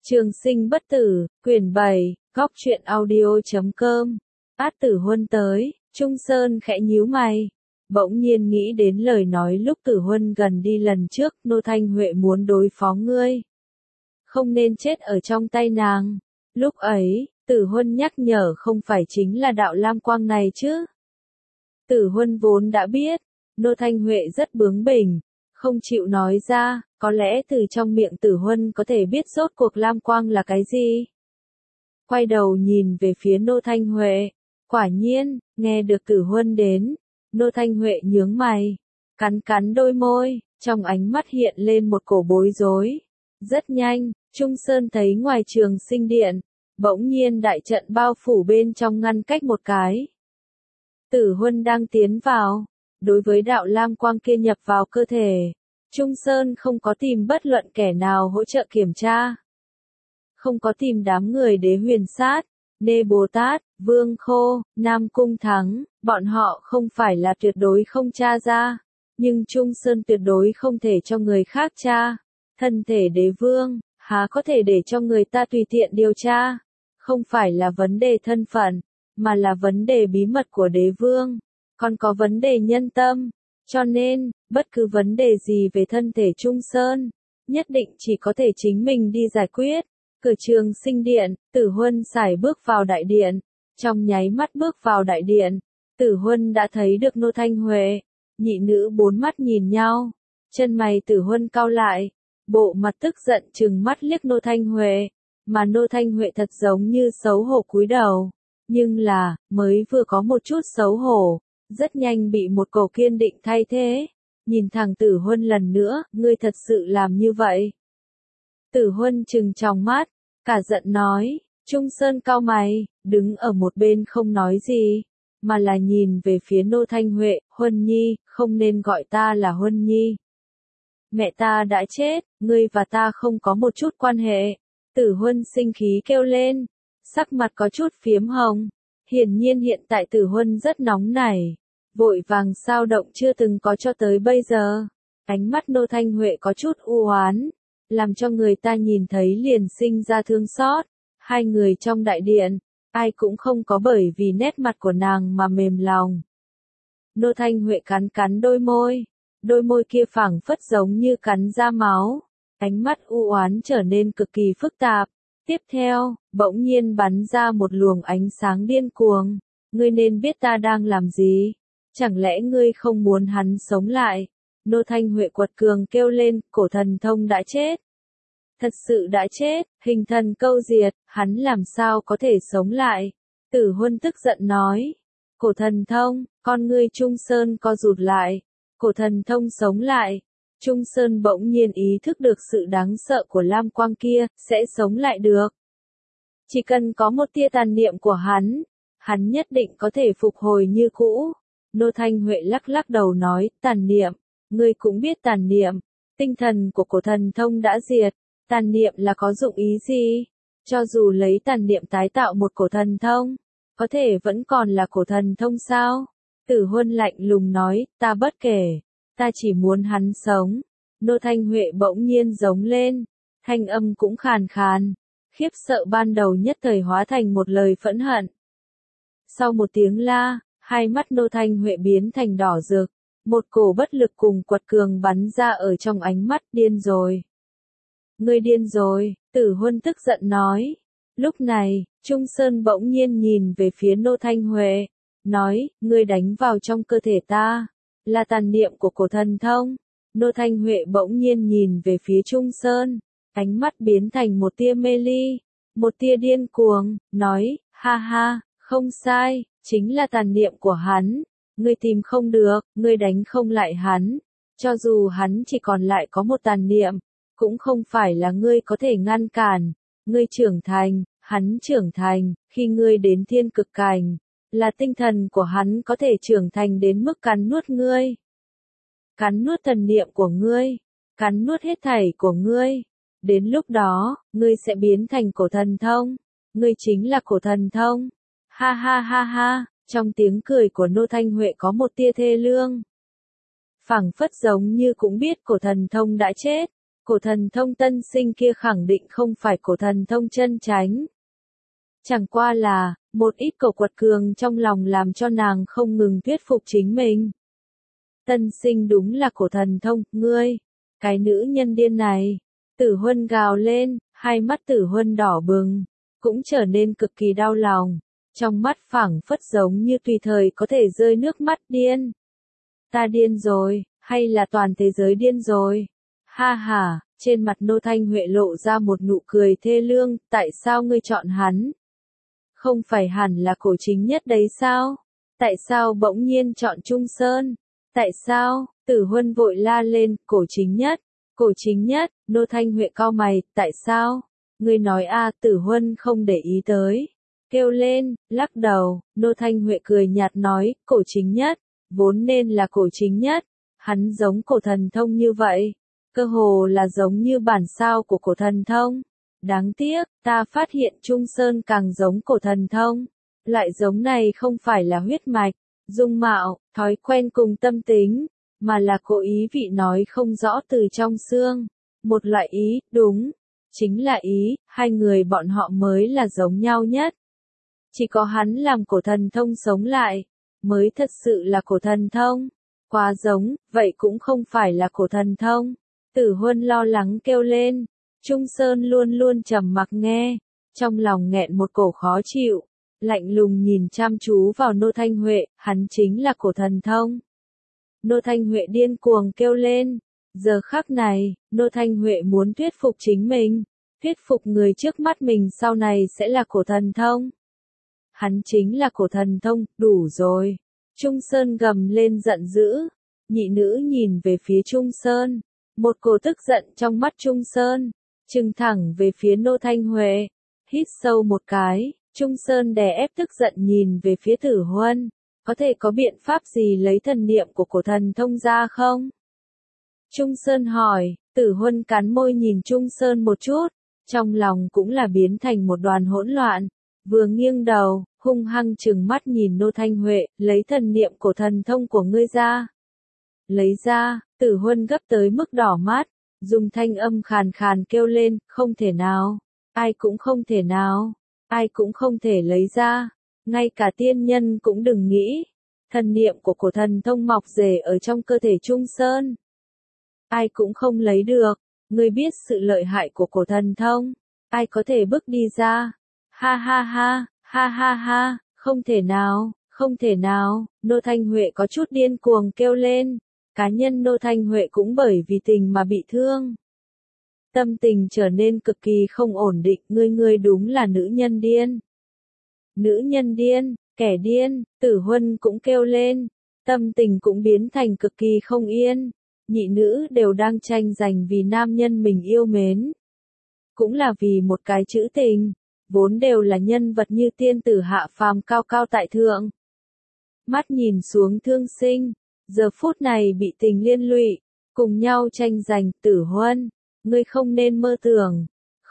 Trường sinh bất tử, quyển 7, góc truyện audio.com. Át Tử Huân tới, Trung Sơn khẽ nhíu mày. Bỗng nhiên nghĩ đến lời nói lúc Tử Huân gần đi lần trước, Nô Thanh Huệ muốn đối phó ngươi. Không nên chết ở trong tay nàng. Lúc ấy, Tử Huân nhắc nhở không phải chính là đạo lam quang này chứ. Tử Huân vốn đã biết, Nô Thanh Huệ rất bướng bỉnh, không chịu nói ra, có lẽ từ trong miệng Tử Huân có thể biết rốt cuộc lam quang là cái gì. Quay đầu nhìn về phía Nô Thanh Huệ, quả nhiên, nghe được Tử Huân đến, Nô Thanh Huệ nhướng mày, cắn đôi môi, trong ánh mắt hiện lên một cổ bối rối. Rất nhanh, Trung Sơn thấy ngoài Trường Sinh điện, bỗng nhiên đại trận bao phủ bên trong ngăn cách một cái. Tử Huân đang tiến vào, đối với đạo lam quang kia nhập vào cơ thể, Trung Sơn không có tìm bất luận kẻ nào hỗ trợ kiểm tra. Không có tìm đám người Đế Huyền Sát, Nê Bồ Tát, Vương Khô, Nam Cung Thắng, bọn họ không phải là tuyệt đối không tra ra, nhưng Trung Sơn tuyệt đối không thể cho người khác tra. Thân thể đế vương, há có thể để cho người ta tùy tiện điều tra. Không phải là vấn đề thân phận, mà là vấn đề bí mật của đế vương, còn có vấn đề nhân tâm. Cho nên, bất cứ vấn đề gì về thân thể Trung Sơn, nhất định chỉ có thể chính mình đi giải quyết. Cửa Trường Sinh điện, Tử Huân sải bước vào đại điện. Trong nháy mắt bước vào đại điện, Tử Huân đã thấy được Nô Thanh Huệ. Nhị nữ bốn mắt nhìn nhau, chân mày Tử Huân cau lại, bộ mặt tức giận trừng mắt liếc Nô Thanh Huệ, mà Nô Thanh Huệ thật giống như xấu hổ cúi đầu. Nhưng là, mới vừa có một chút xấu hổ, rất nhanh bị một cổ kiên định thay thế. Nhìn thẳng Tử Huân lần nữa, ngươi thật sự làm như vậy. Tử Huân trừng tròng mắt, cả giận nói, Trung Sơn cau mày, đứng ở một bên không nói gì, mà là nhìn về phía Nô Thanh Huệ, Huân Nhi, không nên gọi ta là Huân Nhi. Mẹ ta đã chết, ngươi và ta không có một chút quan hệ. Tử Huân sinh khí kêu lên, sắc mặt có chút phiếm hồng. Hiển nhiên hiện tại Tử Huân rất nóng nảy, vội vàng sao động chưa từng có cho tới bây giờ. Ánh mắt Nô Thanh Huệ có chút u oán, làm cho người ta nhìn thấy liền sinh ra thương xót. Hai người trong đại điện, ai cũng không có bởi vì nét mặt của nàng mà mềm lòng. Nô Thanh Huệ cắn đôi môi kia phảng phất giống như cắn ra máu, ánh mắt u oán trở nên cực kỳ phức tạp. Tiếp theo, bỗng nhiên bắn ra một luồng ánh sáng điên cuồng. Ngươi nên biết ta đang làm gì. Chẳng lẽ ngươi không muốn hắn sống lại? Nô Thanh Huệ quật cường kêu lên, cổ thần thông đã chết. Thật sự đã chết, hình thần câu diệt, hắn làm sao có thể sống lại? Tử Huân tức giận nói. Cổ thần thông, con ngươi Trung Sơn co rụt lại. Cổ thần thông sống lại. Trung Sơn bỗng nhiên ý thức được sự đáng sợ của lam quang kia, sẽ sống lại được. Chỉ cần có một tia tàn niệm của hắn nhất định có thể phục hồi như cũ. Nô Thanh Huệ lắc đầu nói, tàn niệm, ngươi cũng biết tàn niệm, tinh thần của cổ thần thông đã diệt, tàn niệm là có dụng ý gì? Cho dù lấy tàn niệm tái tạo một cổ thần thông, có thể vẫn còn là cổ thần thông sao? Tử Huân lạnh lùng nói, ta bất kể. Ta chỉ muốn hắn sống. Nô Thanh Huệ bỗng nhiên giống lên, thanh âm cũng khàn khàn, khiếp sợ ban đầu nhất thời hóa thành một lời phẫn hận. Sau một tiếng la, hai mắt Nô Thanh Huệ biến thành đỏ rực, một cổ bất lực cùng quật cường bắn ra ở trong ánh mắt. Điên rồi. Ngươi điên rồi, Tử Huân tức giận nói. Lúc này, Trung Sơn bỗng nhiên nhìn về phía Nô Thanh Huệ, nói, ngươi đánh vào trong cơ thể ta. Là tàn niệm của cổ thần thông. Nô Thanh Huệ bỗng nhiên nhìn về phía Trung Sơn, ánh mắt biến thành một tia mê ly, một tia điên cuồng, nói, ha ha, không sai, chính là tàn niệm của hắn. Ngươi tìm không được, ngươi đánh không lại hắn. Cho dù hắn chỉ còn lại có một tàn niệm, cũng không phải là ngươi có thể ngăn cản. Ngươi trưởng thành, hắn trưởng thành, khi ngươi đến thiên cực cảnh, là tinh thần của hắn có thể trưởng thành đến mức cắn nuốt ngươi. Cắn nuốt thần niệm của ngươi, cắn nuốt hết thảy của ngươi. Đến lúc đó, ngươi sẽ biến thành cổ thần thông. Ngươi chính là cổ thần thông. Ha ha ha ha, trong tiếng cười của Nô Thanh Huệ có một tia thê lương. Phảng phất giống như cũng biết cổ thần thông đã chết. Cổ thần thông tân sinh kia khẳng định không phải cổ thần thông chân chánh. Chẳng qua là, một ít cầu quật cường trong lòng làm cho nàng không ngừng thuyết phục chính mình. Tân sinh đúng là cổ thần thông, ngươi, cái nữ nhân điên này. Tử Huân gào lên, hai mắt Tử Huân đỏ bừng, cũng trở nên cực kỳ đau lòng. Trong mắt phảng phất giống như tùy thời có thể rơi nước mắt điên. Ta điên rồi, hay là toàn thế giới điên rồi? Ha ha, trên mặt Nô Thanh Huệ lộ ra một nụ cười thê lương, tại sao ngươi chọn hắn? Không phải hẳn là cổ chính nhất đấy sao? Tại sao bỗng nhiên chọn Trung Sơn? Tại sao? Tử Huân vội la lên, cổ chính nhất, cổ chính nhất, Nô Thanh Huệ cau mày, tại sao? Ngươi nói a, Tử Huân không để ý tới. Kêu lên, lắc đầu, Nô Thanh Huệ cười nhạt nói, cổ chính nhất, vốn nên là cổ chính nhất, hắn giống cổ thần thông như vậy, cơ hồ là giống như bản sao của cổ thần thông. Đáng tiếc, ta phát hiện Trung Sơn càng giống cổ thần thông. Loại giống này không phải là huyết mạch, dung mạo, thói quen cùng tâm tính, mà là cố ý vị nói không rõ từ trong xương. Một loại ý, đúng, chính là ý, hai người bọn họ mới là giống nhau nhất. Chỉ có hắn làm cổ thần thông sống lại, mới thật sự là cổ thần thông. Quá giống, vậy cũng không phải là cổ thần thông. Tử Huân lo lắng kêu lên. Trung Sơn luôn luôn trầm mặc nghe, trong lòng nghẹn một cổ khó chịu, lạnh lùng nhìn chăm chú vào Nô Thanh Huệ, hắn chính là cổ thần thông. Nô Thanh Huệ điên cuồng kêu lên, giờ khắc này, Nô Thanh Huệ muốn thuyết phục chính mình, thuyết phục người trước mắt mình sau này sẽ là cổ thần thông. Hắn chính là cổ thần thông, đủ rồi. Trung Sơn gầm lên giận dữ, nhị nữ nhìn về phía Trung Sơn, một cổ tức giận trong mắt Trung Sơn. Trừng thẳng về phía Nô Thanh Huệ, hít sâu một cái, Trung Sơn đè ép tức giận nhìn về phía Tử Huân, có thể có biện pháp gì lấy thần niệm của cổ thần thông ra không? Trung Sơn hỏi, Tử Huân cắn môi nhìn Trung Sơn một chút, trong lòng cũng là biến thành một đoàn hỗn loạn, vừa nghiêng đầu, hung hăng trừng mắt nhìn Nô Thanh Huệ, lấy thần niệm cổ thần thông của ngươi ra. Lấy ra, Tử Huân gấp tới mức đỏ mắt. Dùng thanh âm khàn khàn kêu lên, không thể nào, ai cũng không thể nào, ai cũng không thể lấy ra, ngay cả tiên nhân cũng đừng nghĩ, thần niệm của cổ thần thông mọc rễ ở trong cơ thể Trung Sơn. Ai cũng không lấy được, ngươi biết sự lợi hại của cổ thần thông, ai có thể bước đi ra, ha ha ha, ha ha ha, không thể nào, không thể nào, Nô Thanh Huệ có chút điên cuồng kêu lên. Cá nhân Nô Thanh Huệ cũng bởi vì tình mà bị thương. Tâm tình trở nên cực kỳ không ổn định, ngươi đúng là nữ nhân điên. Nữ nhân điên, kẻ điên, Tử Huân cũng kêu lên, tâm tình cũng biến thành cực kỳ không yên. Nhị nữ đều đang tranh giành vì nam nhân mình yêu mến. Cũng là vì một cái chữ tình, vốn đều là nhân vật như tiên tử hạ phàm cao cao tại thượng. Mắt nhìn xuống thương sinh. Giờ phút này bị tình liên lụy, cùng nhau tranh giành, Tử Huân, ngươi không nên mơ tưởng,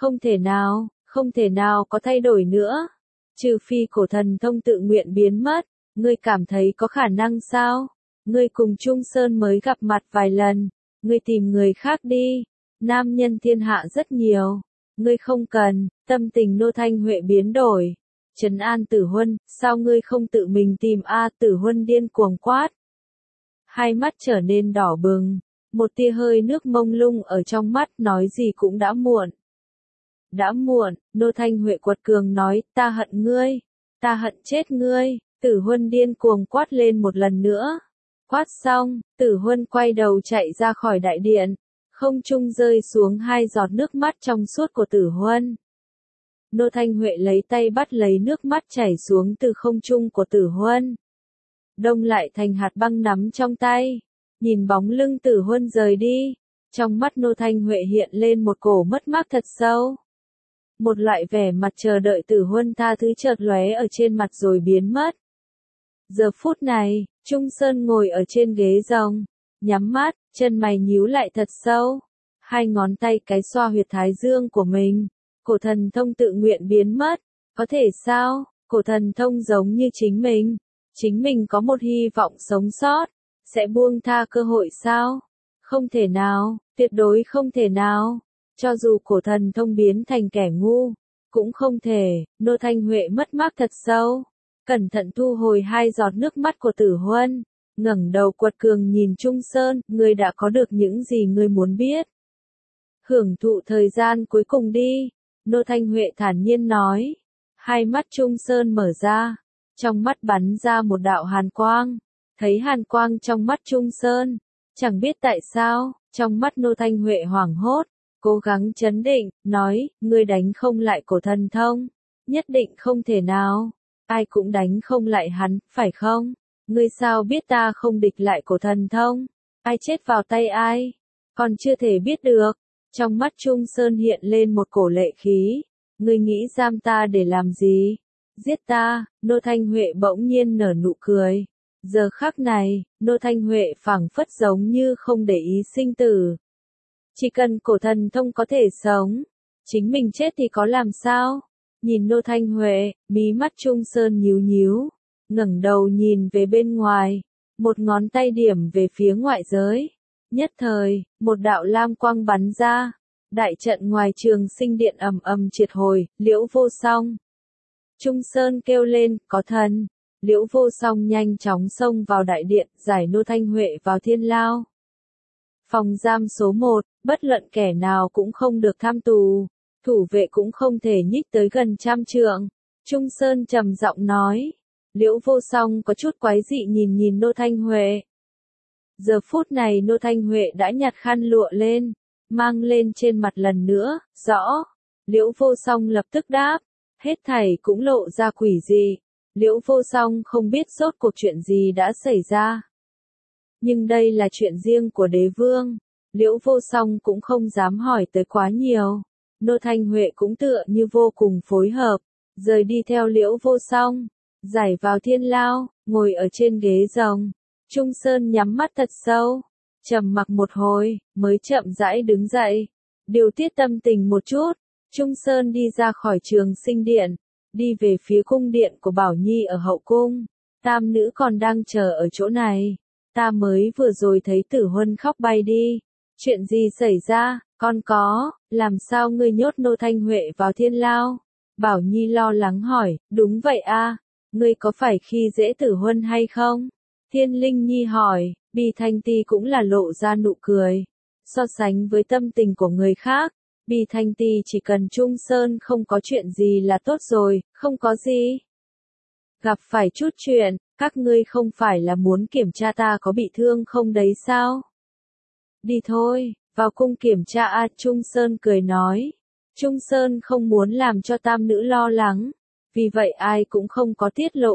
không thể nào có thay đổi nữa, trừ phi cổ thần thông tự nguyện biến mất, ngươi cảm thấy có khả năng sao? Ngươi cùng Trung Sơn mới gặp mặt vài lần, ngươi tìm người khác đi, nam nhân thiên hạ rất nhiều, ngươi không cần, tâm tình Nô Thanh Huệ biến đổi, trấn an Tử Huân, sao ngươi không tự mình tìm a? Tử Huân điên cuồng quát. Hai mắt trở nên đỏ bừng, một tia hơi nước mông lung ở trong mắt nói gì cũng đã muộn. Đã muộn, Nô Thanh Huệ quật cường nói, ta hận chết ngươi, Tử Huân điên cuồng quát lên một lần nữa. Quát xong, Tử Huân quay đầu chạy ra khỏi đại điện, không trung rơi xuống hai giọt nước mắt trong suốt của Tử Huân. Nô Thanh Huệ lấy tay bắt lấy nước mắt chảy xuống từ không trung của Tử Huân. Đông lại thành hạt băng nắm trong tay, nhìn bóng lưng Tử Huân rời đi, trong mắt Nô Thanh Huệ hiện lên một cổ mất mát thật sâu. Một loại vẻ mặt chờ đợi Tử Huân tha thứ chợt lóe ở trên mặt rồi biến mất. Giờ phút này, Trung Sơn ngồi ở trên ghế rồng, nhắm mắt, chân mày nhíu lại thật sâu, hai ngón tay cái xoa huyệt thái dương của mình, cổ thần thông tự nguyện biến mất, có thể sao, cổ thần thông giống như chính mình có một hy vọng sống sót, sẽ buông tha cơ hội sao? Không thể nào, Tuyệt đối không thể nào. Cho dù cổ thần thông biến thành kẻ ngu, cũng không thể. Nô Thanh Huệ mất mát thật sâu. Cẩn thận thu hồi 2 giọt nước mắt của Tử Huân. Ngẩng đầu quật cường nhìn Trung Sơn, ngươi đã có được những gì ngươi muốn biết. Hưởng thụ thời gian cuối cùng đi. Nô Thanh Huệ thản nhiên nói. Hai mắt Trung Sơn mở ra. Trong mắt bắn ra một đạo hàn quang. Thấy hàn quang trong mắt Trung Sơn. Chẳng biết tại sao, trong mắt Nô Thanh Huệ hoảng hốt. Cố gắng trấn định, nói, ngươi đánh không lại cổ thần thông. Nhất định không thể nào. Ai cũng đánh không lại hắn, phải không? Ngươi sao biết ta không địch lại cổ thần thông? Ai chết vào tay ai? Còn chưa thể biết được. Trong mắt Trung Sơn hiện lên một cổ lệ khí. Ngươi nghĩ giam ta để làm gì? Giết ta. Nô Thanh Huệ bỗng nhiên nở nụ cười. Giờ khắc này, Nô Thanh Huệ phảng phất giống như không để ý sinh tử. Chỉ cần cổ thần thông có thể sống, chính mình chết thì có làm sao? Nhìn Nô Thanh Huệ, mí mắt Trung Sơn nhíu nhíu, ngẩng đầu nhìn về bên ngoài, một ngón tay điểm về phía ngoại giới. Nhất thời, một đạo lam quang bắn ra, đại trận ngoài Trường Sinh Điện ầm ầm triệt hồi, Liễu Vô Song. Trung Sơn kêu lên, có thần. Liễu Vô Song nhanh chóng xông vào đại điện, giải Nô Thanh Huệ vào thiên lao. Phòng giam số 1, bất luận kẻ nào cũng không được tham tù, thủ vệ cũng không thể nhích tới gần 100 trượng. Trung Sơn trầm giọng nói. Liễu Vô Song có chút quái dị nhìn Nô Thanh Huệ. Giờ phút này Nô Thanh Huệ đã nhặt khăn lụa lên, mang lên trên mặt lần nữa, rõ. Liễu Vô Song lập tức đáp, hết thảy cũng lộ ra quỷ dị. Liễu Vô Song không biết rốt cuộc chuyện gì đã xảy ra. Nhưng đây là chuyện riêng của đế vương. Liễu Vô Song cũng không dám hỏi tới quá nhiều. Nô Thanh Huệ cũng tựa như vô cùng phối hợp, rời đi theo Liễu Vô Song, giải vào thiên lao, ngồi ở trên ghế rồng. Trung Sơn nhắm mắt thật sâu, trầm mặc một hồi, mới chậm rãi đứng dậy, điều tiết tâm tình một chút. Trung Sơn đi ra khỏi Trường Sinh Điện, đi về phía cung điện của Bảo Nhi ở hậu cung. Tam nữ còn đang chờ ở chỗ này. Ta mới vừa rồi thấy Tử Huân khóc bay đi. Chuyện gì xảy ra, con có, làm sao ngươi nhốt Nô Thanh Huệ vào thiên lao? Bảo Nhi lo lắng hỏi, đúng vậy a, ngươi có phải khi dễ Tử Huân hay không? Thiên Linh Nhi hỏi, Bì Thanh Ti cũng là lộ ra nụ cười. So sánh với tâm tình của người khác, Bì Thanh Ti chỉ cần Trung Sơn không có chuyện gì là tốt rồi, không có gì. Gặp phải chút chuyện, các ngươi không phải là muốn kiểm tra ta có bị thương không đấy sao? Đi thôi, vào cung kiểm tra a. Trung Sơn cười nói. Trung Sơn không muốn làm cho tam nữ lo lắng, vì vậy ai cũng không có tiết lộ.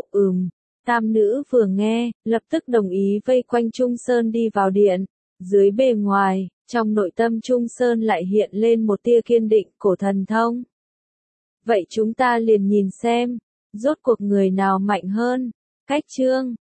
Tam nữ vừa nghe, lập tức đồng ý vây quanh Trung Sơn đi vào điện. Dưới bề ngoài, trong nội tâm Trung Sơn lại hiện lên một tia kiên định, cổ thần thông. Vậy chúng ta liền nhìn xem, rốt cuộc người nào mạnh hơn. Cách chương